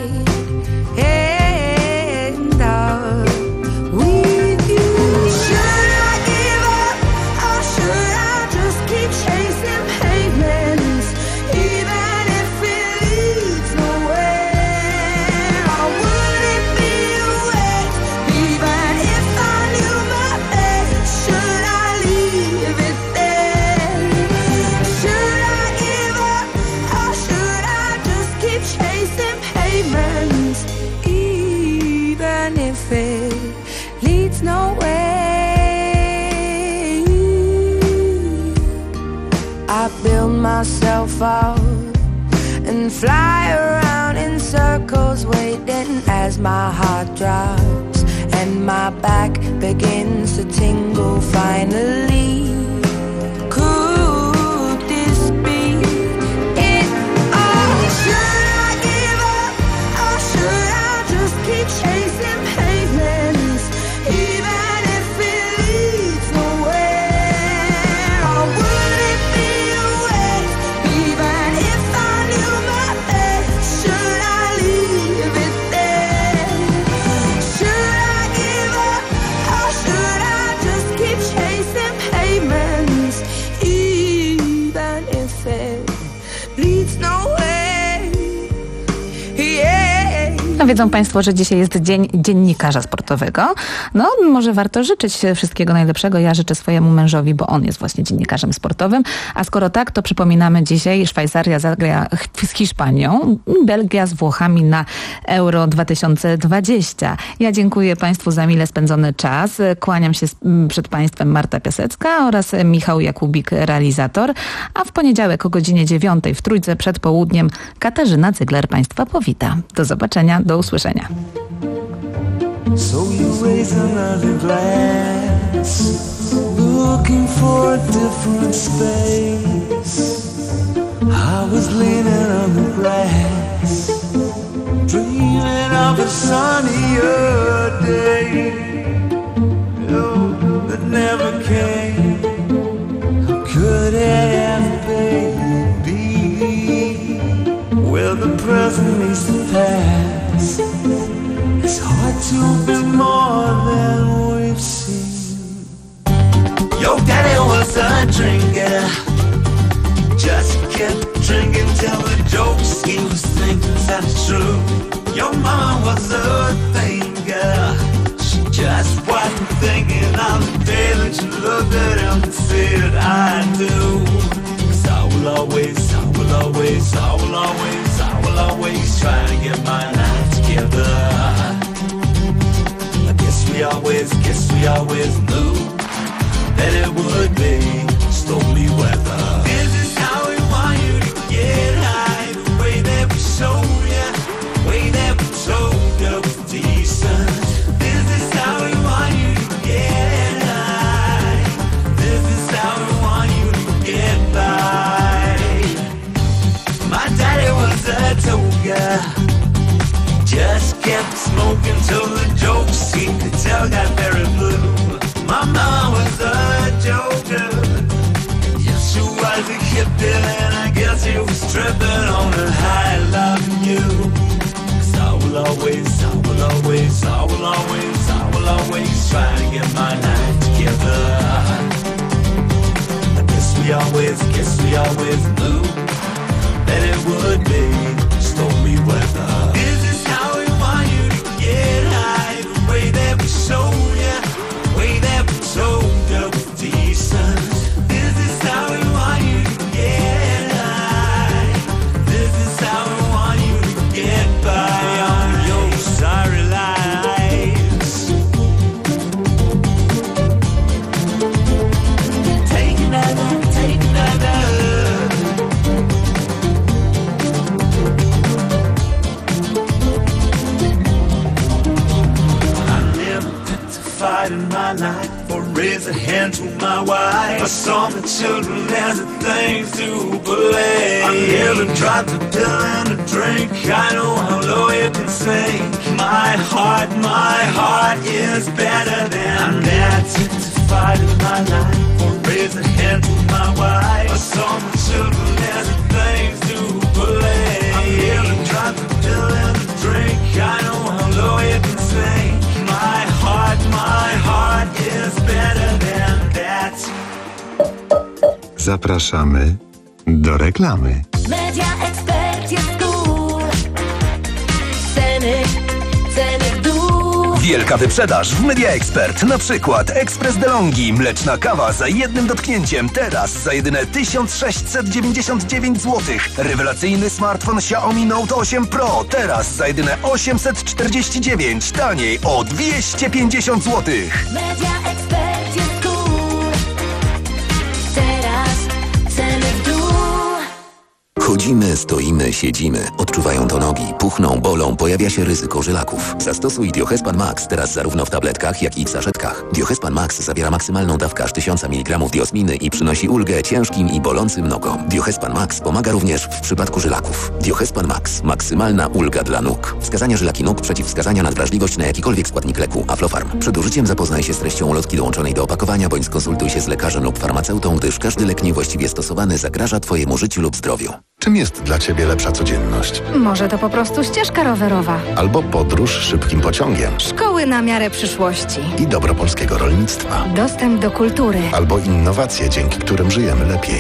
end up with you. Should I give up or should I just keep chasing pavements, even if it leads nowhere? Or would it be a waste, even if I knew my fate? Should I leave it there? Should I give up or should I just keep chasing pavements, even if it leads nowhere? I build myself up and fly around in circles, waiting as my heart drops and my back begins to tingle finally. Could this be it all? Should I give up or should I just keep chasing pavements, leads nowhere. Yeah. No wiedzą Państwo, że dzisiaj jest Dzień Dziennikarza Sportowego. No może warto życzyć wszystkiego najlepszego. Ja życzę swojemu mężowi, bo on jest właśnie dziennikarzem sportowym. A skoro tak, to przypominamy dzisiaj, Szwajcaria zagra z Hiszpanią, Belgia z Włochami na Euro dwa tysiące dwadzieścia. Ja dziękuję Państwu za mile spędzony czas. Kłaniam się przed Państwem Marta Piasecka oraz Michał Jakubik, realizator. A w poniedziałek o godzinie dziewiątej w Trójce przed południem Katarzyna Cygler Państwa powita. Do zobaczenia, do usłyszenia. So you raise another glass, looking for a different space. I was leaning on the grass, dreaming of a sunnier day, oh, that never came. How could it have been? Well, the present meets the past. It's hard to be more than we've seen. Your daddy was a drinker, just kept drinking till the jokes he was thinking sounded true. Your mama was a thinker, she just wasn't thinking on the day that you looked at him and said, I do. 'Cause I will always, I will always, I will always, I will always try to get my life together. I guess we always, guess we always knew that it would be stormy weather. This is how we want you to get high, the way that we show you, the way that we told you was decent. This is how we want you to get high. This is how we want you to get by. My daddy was a toga, just kept smoking till the jokes seemed to tell got very blue. My mom was a joker, yes she was a hippie, and I guess she was tripping on a high loving you. 'Cause I will always, I will always, I will always, I will always try to get my life together. I guess we always, guess we always knew that it would be stormy weather. This is how we want you to get high, the way that we show you, the way that we told you was decent. This is how we want you to get high. This is how we want you to get by on your sorry lives. Take another, take another. Fight in my life or raise a hand to my wife. I saw the children as the things to believe. I never dropped a pill and a drink. I know how low you can sink. My heart, my heart is better than that. To fight in my life or raise a hand to my wife. I saw the children as the things to believe. I never dropped a pill and a drink. I know how low you can sink. My heart, my heart is better than that. Zapraszamy do reklamy. Media Expert jest cool. Ceny, ceny w dół. Wielka wyprzedaż w Media Expert. Na przykład ekspres DeLonghi, mleczna kawa za jednym dotknięciem. Teraz za jedyne tysiąc sześćset dziewięćdziesiąt dziewięć złotych. Rewelacyjny smartfon Xiaomi Note osiem Pro. Teraz za jedyne osiemset czterdzieści dziewięć. Taniej o dwieście pięćdziesiąt złotych. Media Expert jest cool. Teraz ceny w dół. Chodzimy, stoimy, siedzimy. Odczuwają to nogi, puchną, bolą, pojawia się ryzyko żylaków. Zastosuj Diohespan Max teraz zarówno w tabletkach, jak i w saszetkach. Diohespan Max zawiera maksymalną dawkę aż tysiąc miligramów diosminy i przynosi ulgę ciężkim i bolącym nogom. Diohespan Max pomaga również w przypadku żylaków. Diohespan Max. Maksymalna ulga dla nóg. Wskazania żylaki nóg, przeciwwskazania na wrażliwość na jakikolwiek składnik leku. Aflofarm. Przed użyciem zapoznaj się z treścią ulotki dołączonej do opakowania, bądź skonsultuj się z lekarzem lub farmaceutą, gdyż każdy lek niewłaściwie stosowany zagraża Twojemu życiu lub zdrowiu. Czym jest dla Ciebie lepsza codzienność? Może to po prostu ścieżka rowerowa. Albo podróż szybkim pociągiem. Szkoły na miarę przyszłości. I dobro polskiego rolnictwa. Dostęp do kultury. Albo innowacje, dzięki którym żyjemy lepiej.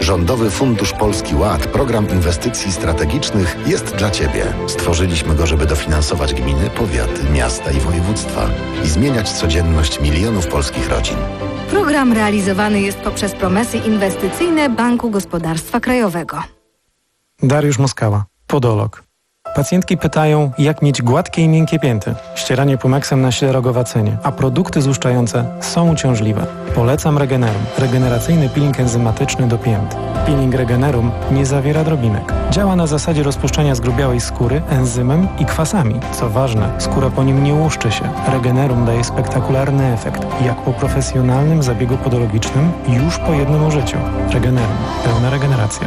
Rządowy Fundusz Polski Ład, program inwestycji strategicznych, jest dla Ciebie. Stworzyliśmy go, żeby dofinansować gminy, powiaty, miasta i województwa i zmieniać codzienność milionów polskich rodzin. Program realizowany jest poprzez promesy inwestycyjne Banku Gospodarstwa Krajowego. Dariusz Moskała, podolog. Pacjentki pytają, jak mieć gładkie i miękkie pięty. Ścieranie Pumexem na ślerogowacenie, a produkty złuszczające są uciążliwe. Polecam Regenerum, regeneracyjny peeling enzymatyczny do pięt. Peeling Regenerum nie zawiera drobinek. Działa na zasadzie rozpuszczania zgrubiałej skóry enzymem i kwasami. Co ważne, skóra po nim nie łuszczy się. Regenerum daje spektakularny efekt, jak po profesjonalnym zabiegu podologicznym już po jednym użyciu. Regenerum. Pełna regeneracja.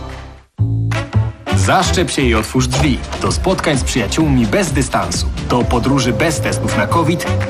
Zaszczep się i otwórz drzwi. Do spotkań z przyjaciółmi bez dystansu. Do podróży bez testów na COVID